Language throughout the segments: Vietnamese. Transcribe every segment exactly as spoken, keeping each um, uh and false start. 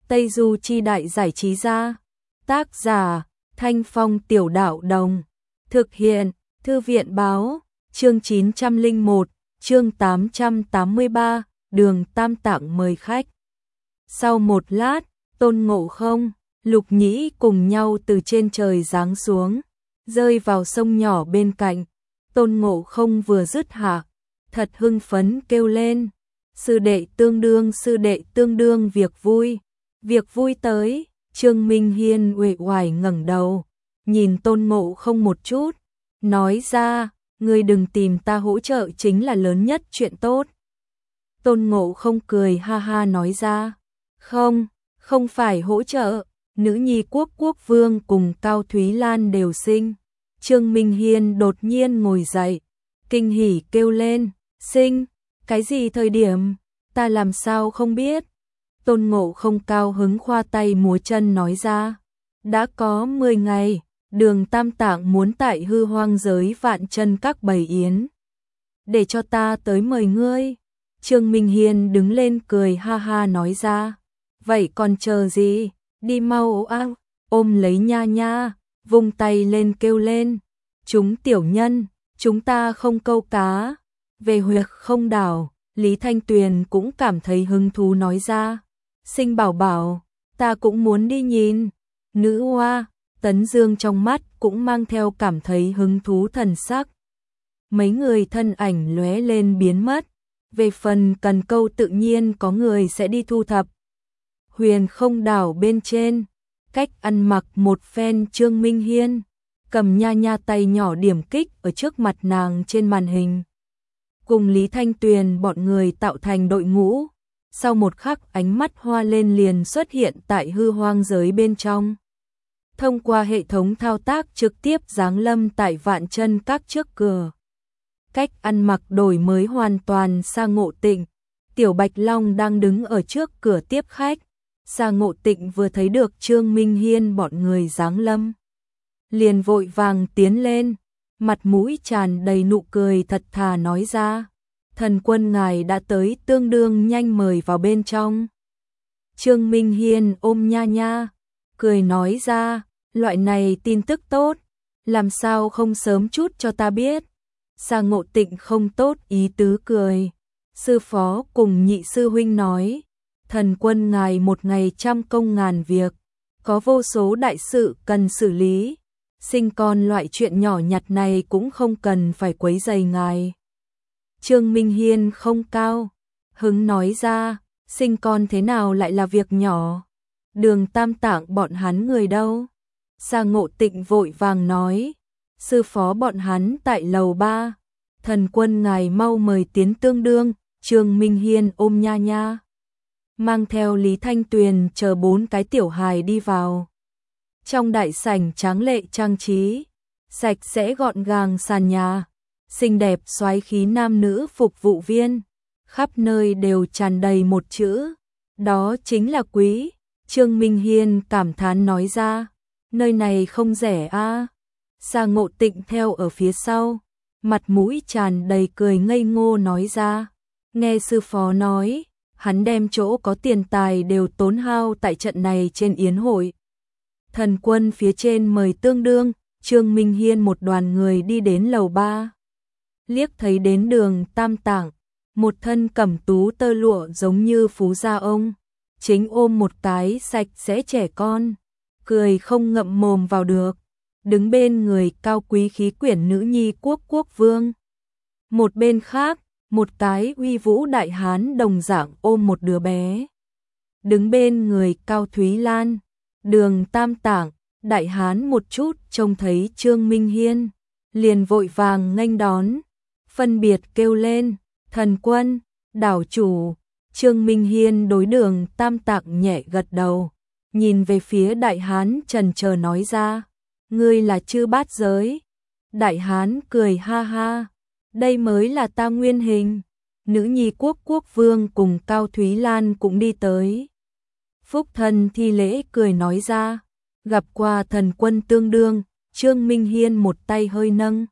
Tây Du Chi Đại Giải Trí Gia. Tác giả Thanh Phong Tiểu Đạo Đồng. Thực hiện Thư viện Báo. Chương chín trăm lẻ một, chương tám trăm tám mươi ba, Đường Tam Tạng mời khách. Sau một lát, Tôn Ngộ Không, Lục Nhĩ cùng nhau từ trên trời giáng xuống, rơi vào sông nhỏ bên cạnh. Tôn Ngộ Không vừa dứt hạ, thật hưng phấn kêu lên: sư đệ tương đương, sư đệ tương đương, việc vui, việc vui tới. Trương Minh Hiên uể oải ngẩng đầu, nhìn Tôn Ngộ Không một chút, nói ra: ngươi đừng tìm ta hỗ trợ chính là lớn nhất chuyện tốt. Tôn Ngộ Không cười ha ha nói ra: không, không phải hỗ trợ, nữ nhi quốc quốc vương cùng Cao Thúy Lan đều sinh. Trương Minh Hiên đột nhiên ngồi dậy, kinh hỉ kêu lên: sinh? Cái gì thời điểm? Ta làm sao không biết? Tôn Ngộ Không cao hứng khoa tay múa chân nói ra: đã có mười ngày, Đường Tam Tạng muốn tại hư hoang giới Vạn Chân Các bày yến, để cho ta tới mời ngươi. Trương Minh Hiên đứng lên cười ha ha nói ra: vậy còn chờ gì, đi mau a, ôm lấy nha nha, vung tay lên kêu lên: chúng tiểu nhân, chúng ta không câu cá, về Huyệt Không đảo. Lý Thanh Tuyền cũng cảm thấy hứng thú nói ra: sinh bảo bảo, ta cũng muốn đi nhìn. Nữ hoa, Tấn Dương trong mắt cũng mang theo cảm thấy hứng thú thần sắc. Mấy người thân ảnh lóe lên biến mất. Về phần cần câu tự nhiên có người sẽ đi thu thập. Huyền Không đảo bên trên, cách ăn mặc một phen Trương Minh Hiên, cầm nha nha tay nhỏ điểm kích ở trước mặt nàng trên màn hình. Cùng Lý Thanh Tuyền bọn người tạo thành đội ngũ, sau một khắc ánh mắt hoa lên liền xuất hiện tại hư hoang giới bên trong. Thông qua hệ thống thao tác trực tiếp giáng lâm tại Vạn Chân Các trước cửa. Cách ăn mặc đổi mới hoàn toàn. Sa Ngộ Tịnh, Tiểu Bạch Long đang đứng ở trước cửa tiếp khách. Sa Ngộ Tịnh vừa thấy được Trương Minh Hiên bọn người giáng lâm, liền vội vàng tiến lên, mặt mũi tràn đầy nụ cười thật thà nói ra: thần quân ngài đã tới, tương đương nhanh, mời vào bên trong. Trương Minh Hiên ôm nha nha, cười nói ra: loại này tin tức tốt, làm sao không sớm chút cho ta biết. Sa Ngộ Tịnh không tốt ý tứ cười: sư phó cùng nhị sư huynh nói, thần quân ngài một ngày trăm công ngàn việc, có vô số đại sự cần xử lý, sinh con loại chuyện nhỏ nhặt này cũng không cần phải quấy rầy ngài. Trương Minh Hiên không cao hứng nói ra: sinh con thế nào lại là việc nhỏ, Đường Tam Tạng bọn hắn người đâu? Sa Ngộ Tịnh vội vàng nói: sư phó bọn hắn tại lầu ba, thần quân ngài mau mời tiến tương đương. Trương Minh Hiên ôm nha nha, mang theo Lý Thanh Tuyền chờ bốn cái tiểu hài đi vào. Trong đại sảnh tráng lệ trang trí, sạch sẽ gọn gàng sàn nhà, xinh đẹp soái khí nam nữ phục vụ viên, khắp nơi đều tràn đầy một chữ, đó chính là quý. Trương Minh Hiên cảm thán nói ra: nơi này không rẻ a. À. Sa Ngộ Tịnh theo ở phía sau, mặt mũi tràn đầy cười ngây ngô nói ra: nghe sư phó nói, hắn đem chỗ có tiền tài đều tốn hao tại trận này trên yến hội. Thần quân phía trên mời tương đương. Trương Minh Hiên một đoàn người đi đến lầu ba, liếc thấy đến Đường Tam Tạng, một thân cẩm tú tơ lụa giống như phú gia ông, chính ôm một cái sạch sẽ trẻ con, cười không ngậm mồm vào được, đứng bên người cao quý khí quyển nữ nhi quốc quốc vương. Một bên khác, một cái uy vũ đại hán đồng dạng ôm một đứa bé, đứng bên người Cao Thúy Lan. Đường Tam Tạng, đại hán một chút trông thấy Trương Minh Hiên, liền vội vàng nghênh đón, phân biệt kêu lên: thần quân, đảo chủ. Trương Minh Hiên đối Đường Tam Tạng nhẹ gật đầu, nhìn về phía đại hán chần chờ nói ra: ngươi là Chư Bát Giới. Đại hán cười ha ha: đây mới là ta nguyên hình. Nữ nhi quốc quốc vương cùng Cao Thúy Lan cũng đi tới. Phúc thân thi lễ cười nói ra: gặp qua thần quân tương đương. Trương Minh Hiên một tay hơi nâng,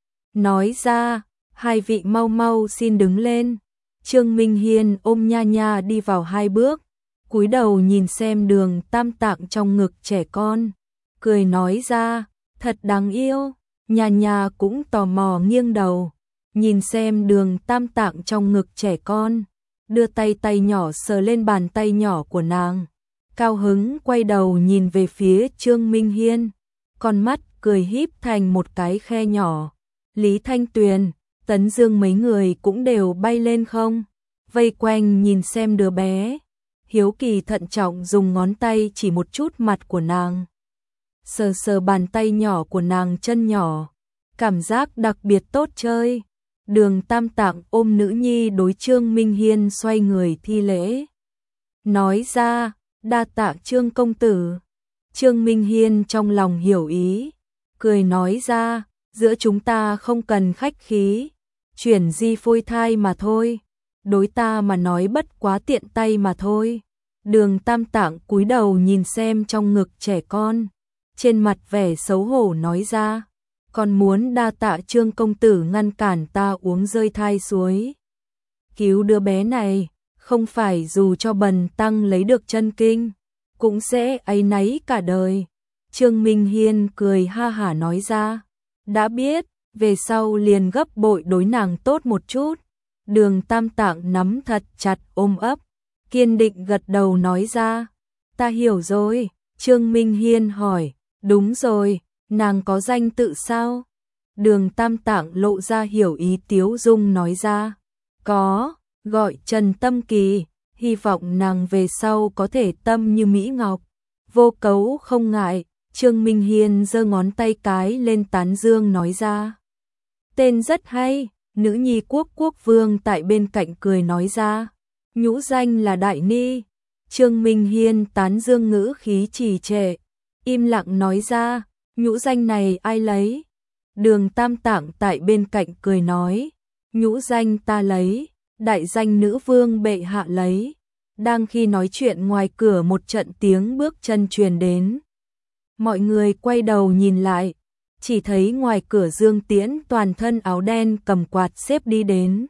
nói ra: hai vị mau mau xin đứng lên. Trương Minh Hiên ôm nha nha đi vào hai bước, cúi đầu nhìn xem Đường Tam Tạng trong ngực trẻ con, cười nói ra, thật đáng yêu. Nha Nha cũng tò mò nghiêng đầu, nhìn xem Đường Tam Tạng trong ngực trẻ con, đưa tay tay nhỏ sờ lên bàn tay nhỏ của nàng. Cao hứng quay đầu nhìn về phía Trương Minh Hiên, con mắt cười híp thành một cái khe nhỏ. Lý Thanh Tuyền, Tấn Dương mấy người cũng đều bay lên không, vây quanh nhìn xem đứa bé. Hiếu Kỳ thận trọng dùng ngón tay chỉ một chút mặt của nàng, sờ sờ bàn tay nhỏ của nàng chân nhỏ, cảm giác đặc biệt tốt chơi. Đường Tam Tạng ôm nữ nhi đối Trương Minh Hiên xoay người thi lễ, nói ra, đa tạ Trương công tử. Trương Minh Hiên trong lòng hiểu ý, cười nói ra, giữa chúng ta không cần khách khí, chuyển di phôi thai mà thôi, đối ta mà nói bất quá tiện tay mà thôi. Đường Tam Tạng cúi đầu nhìn xem trong ngực trẻ con, trên mặt vẻ xấu hổ nói ra, còn muốn đa tạ Trương công tử ngăn cản ta uống rơi thai suối. Cứu đứa bé này, không phải dù cho bần tăng lấy được chân kinh, cũng sẽ áy náy cả đời. Trương Minh Hiên cười ha hả nói ra, đã biết, về sau liền gấp bội đối nàng tốt một chút. Đường Tam Tạng nắm thật chặt ôm ấp, kiên định gật đầu nói ra, ta hiểu rồi. Trương Minh Hiên hỏi, đúng rồi, nàng có danh tự sao? Đường Tam Tạng lộ ra hiểu ý tiếu dung nói ra, có, gọi Trần Tâm Kỳ, hy vọng nàng về sau có thể tâm như Mỹ Ngọc, vô cấu không ngại. Trương Minh Hiên giơ ngón tay cái lên tán dương nói ra, tên rất hay. Nữ nhi Quốc Quốc Vương tại bên cạnh cười nói ra, nhũ danh là Đại Ni. Trương Minh Hiên tán dương ngữ khí trì trệ, im lặng nói ra, nhũ danh này ai lấy? Đường Tam Tạng tại bên cạnh cười nói, nhũ danh ta lấy, đại danh nữ vương bệ hạ lấy. Đang khi nói chuyện ngoài cửa một trận tiếng bước chân truyền đến. Mọi người quay đầu nhìn lại, chỉ thấy ngoài cửa Dương Tiễn toàn thân áo đen cầm quạt xếp đi đến.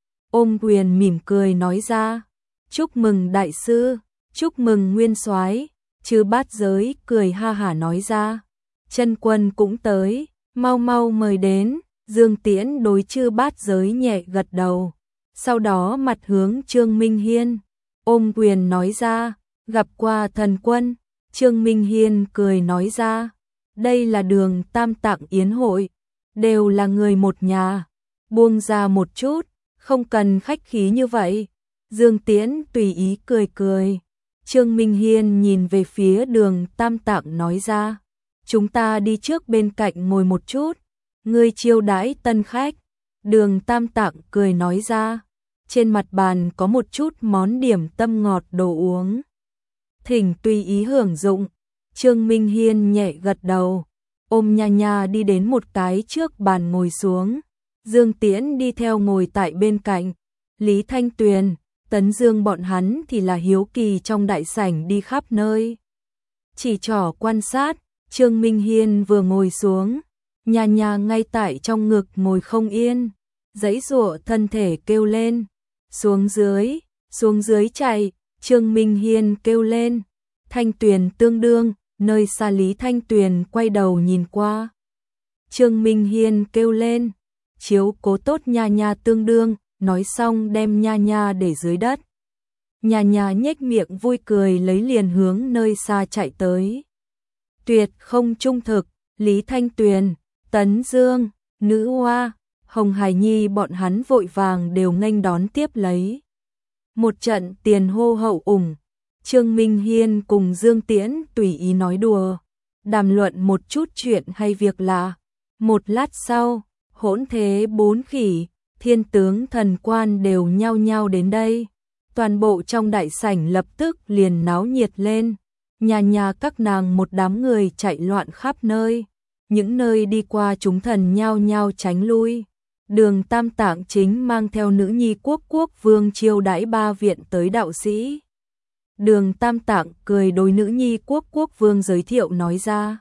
Ôm quyền mỉm cười nói ra, chúc mừng đại sư, chúc mừng nguyên soái. Chư Bát Giới cười ha hả nói ra, chân quân cũng tới, mau mau mời đến. Dương Tiễn đối Chư Bát Giới nhẹ gật đầu, sau đó mặt hướng Trương Minh Hiên, ôm quyền nói ra, gặp qua thần quân. Trương Minh Hiên cười nói ra, đây là Đường Tam Tạng yến hội, đều là người một nhà, buông ra một chút, không cần khách khí như vậy. Dương Tiễn tùy ý cười cười. Trương Minh Hiên nhìn về phía Đường Tam Tạng nói ra, chúng ta đi trước bên cạnh ngồi một chút, ngươi chiêu đãi tân khách. Đường Tam Tạng cười nói ra, trên mặt bàn có một chút món điểm tâm ngọt đồ uống, thỉnh tùy ý hưởng dụng. Trương Minh Hiên nhẹ gật đầu, ôm Nha Nha đi đến một cái trước bàn ngồi xuống. Dương Tiễn đi theo ngồi tại bên cạnh. Lý Thanh Tuyền, Tấn Dương bọn hắn thì là hiếu kỳ trong đại sảnh đi khắp nơi, chỉ trỏ quan sát. Trương Minh Hiên vừa ngồi xuống, Nha Nha ngay tại trong ngực ngồi không yên, giãy giụa thân thể kêu lên, xuống dưới, xuống dưới chạy. Trương Minh Hiên kêu lên, Thanh Tuyền tương đương. Nơi xa Lý Thanh Tuyền quay đầu nhìn qua. Trương Minh Hiên kêu lên, chiếu cố tốt Nha Nha tương đương, nói xong đem Nha Nha để dưới đất. Nha Nha nhếch miệng vui cười lấy liền hướng nơi xa chạy tới. Tuyệt không trung thực, Lý Thanh Tuyền, Tấn Dương, Nữ Hoa, Hồng Hải Nhi bọn hắn vội vàng đều nghênh đón tiếp lấy. Một trận tiền hô hậu ủng. Trương Minh Hiên cùng Dương Tiễn tùy ý nói đùa, đàm luận một chút chuyện hay việc lạ. Một lát sau, hỗn thế bốn khỉ, thiên tướng thần quan đều nhao nhao đến đây. Toàn bộ trong đại sảnh lập tức liền náo nhiệt lên, nhà nhà các nàng một đám người chạy loạn khắp nơi. Những nơi đi qua chúng thần nhao nhao tránh lui. Đường Tam Tạng chính mang theo nữ nhi Quốc Quốc Vương chiêu đãi ba viện tới đạo sĩ. Đường Tam Tạng cười đối nữ nhi Quốc Quốc Vương giới thiệu nói ra,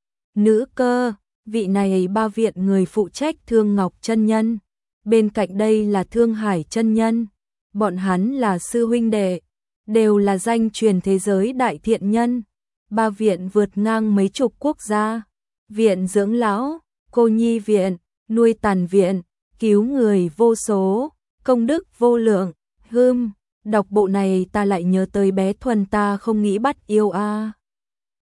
nữ cơ, vị này ba viện người phụ trách Thương Ngọc chân nhân, bên cạnh đây là Thương Hải chân nhân, bọn hắn là sư huynh đệ. đều là danh truyền thế giới đại thiện nhân. Ba viện vượt ngang mấy chục quốc gia, viện dưỡng lão, cô nhi viện, nuôi tàn viện, cứu người vô số, công đức vô lượng. Hưm, đọc bộ này ta lại nhớ tới bé Thuần ta không nghĩ bắt yêu a.